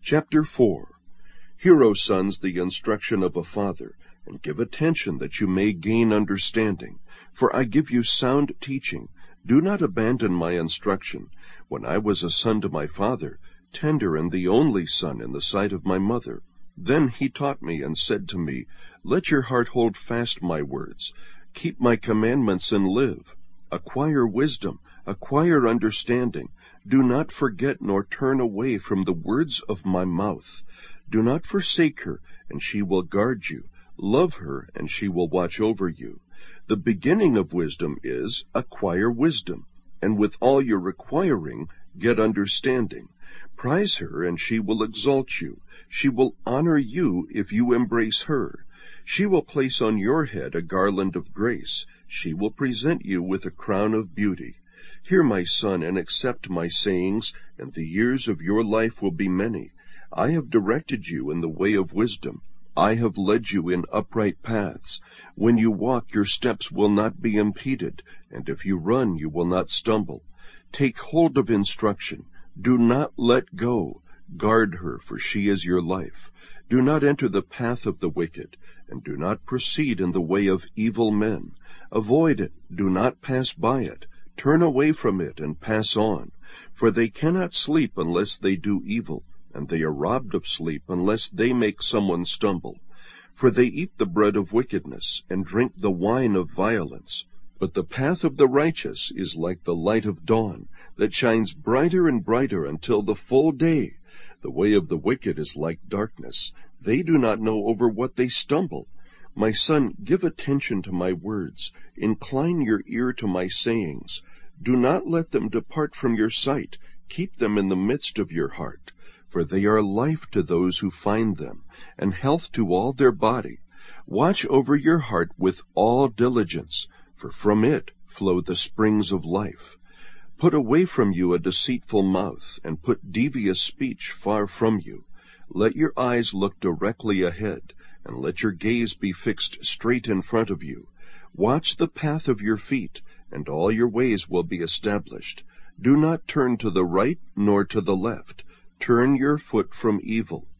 Chapter 4. Hear, O sons, the instruction of a father, and give attention that you may gain understanding. For I give you sound teaching. Do not abandon my instruction. When I was a son to my father, tender and the only son in the sight of my mother, then he taught me and said to me, Let your heart hold fast my words. Keep my commandments and live. Acquire wisdom, acquire understanding. Do not forget nor turn away from the words of my mouth. Do not forsake her, and she will guard you. Love her, and she will watch over you. The beginning of wisdom is, acquire wisdom, and with all your requiring, get understanding. Prize her, and she will exalt you. She will honor you if you embrace her. She will place on your head a garland of grace. She will present you with a crown of beauty. Hear, my son, and accept my sayings, and the years of your life will be many. I have directed you in the way of wisdom. I have led you in upright paths. When you walk, your steps will not be impeded, and if you run, you will not stumble. Take hold of instruction. Do not let go. Guard her, for she is your life. Do not enter the path of the wicked, and do not proceed in the way of evil men. Avoid it. Do not pass by it. Turn away from it and pass on. For they cannot sleep unless they do evil, and they are robbed of sleep unless they make someone stumble. For they eat the bread of wickedness, and drink the wine of violence. But the path of the righteous is like the light of dawn, that shines brighter and brighter until the full day. The way of the wicked is like darkness. They do not know over what they stumble. My son, give attention to my words. Incline your ear to my sayings. Do not let them depart from your sight. Keep them in the midst of your heart. For they are life to those who find them, and health to all their body. Watch over your heart with all diligence, for from it flow the springs of life. Put away from you a deceitful mouth, and put devious speech far from you. Let your eyes look directly ahead, and let your gaze be fixed straight in front of you. Watch the path of your feet, and all your ways will be established. Do not turn to the right nor to the left. Turn your foot from evil.